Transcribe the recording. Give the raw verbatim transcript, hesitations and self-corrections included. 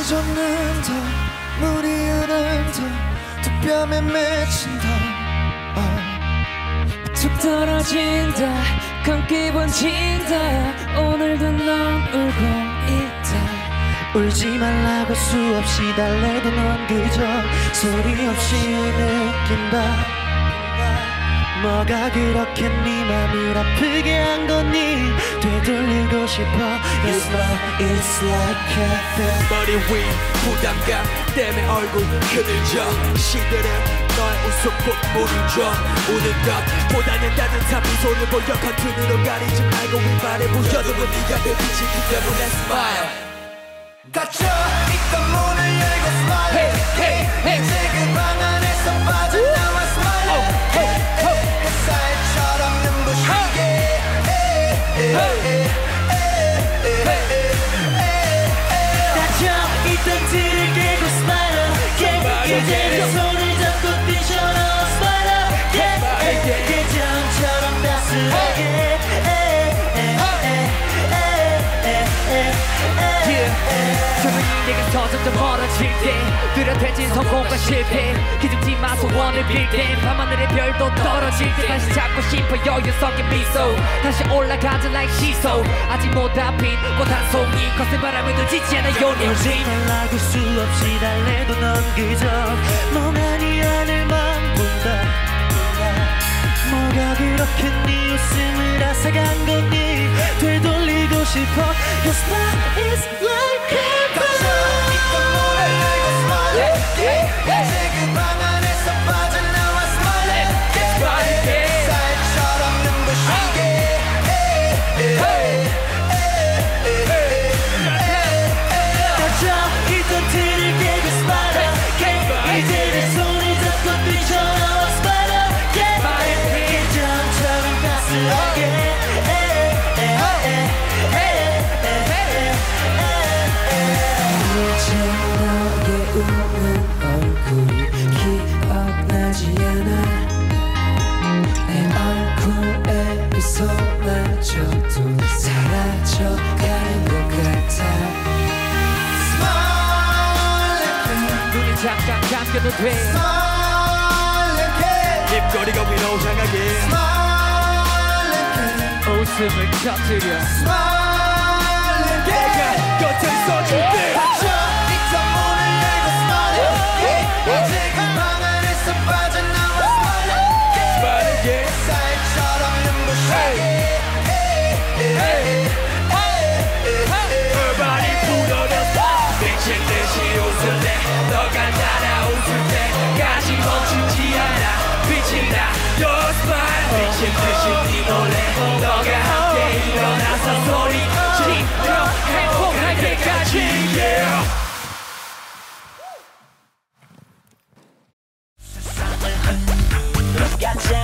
바람이 젖는다 물이 흐른다 두 뺨에 맺힌다 어. 툭 떨어진다 감기 번진다 오늘도 넌 울고 있다 울지 말라고 수없이 달래도 넌 그저 소리 없이 느낀다 뭐가 그렇게 네 맘을 아프게 한 거니 되돌리고 싶어 Yes, love, it's like heaven 머리 위 부담감 때문에 얼굴 흐들져 시들은 너의 웃음꽃 물을 줘 우는 것보다는 따뜻한 미소를 보여 컨트롤로 가리지 말고 윗발에 부여두고 네가 내 빛이기 때문에 smile 닫혀 있던 문을 열고 smile hey, hey, hey. 이제 그 방 안에서 빠져나와 smile oh, hey, hey. 햇살처럼 눈부시게 닫혀 있던 틀을 깨고 smile yeah. 이제 내 손을 잡고 뛰쳐나와 smile yeah. yeah. 예전처럼 따스하게 내가 점점 멀어질 때 뚜렷해진 성공과 실패 기죽지마 소원을 빌 때 밤하늘의 별도 떨어질 때 다시 잡고 싶어 여유 섞인 미소 다시 올라가자 like 시소 아직 못 앞인 꽃 한 송이 거센 바람에도 지지 않아 요니 울지 말라고 수없이 달래도 넌 그저 멍하니 하늘만 본다 뭐가 그렇게 네 웃음을 앗아간 거니 되돌리고 싶어 Your smile is like heaven 있던 문을 열고 smile 이제 그 방 안에서 빠져나와 smile 햇살처럼 눈부시게 닫혀 있던 틀을 깨고 smile 이제 내 손을 잡고 뛰쳐나와 smile 예전처럼 따스하게 너의 웃는 얼굴이 기억나지 않아 내 얼굴에 미소마저도 사라져가는 것 같아 Smile again 눈이 잠깐 감겨도 돼 Smile again 입꼬리가 위로 향하게 Smile again 웃음을 터뜨려 Smile again 곁을 써줄 때 있던 문을 열고 smile 이제 그 방 안에서 빠져나와 smile Smile again 햇살처럼 눈부시게 얼반이 불어졌어 미친 듯이 웃을래 너가 날아 웃을 때까지 멈추지 않아 빛이 나 Your smile 미친 듯이 뛰놀래 너가 함께 일어나서 소리 지르며 행복할 때까지 yeah. 세상을 흔들어 가자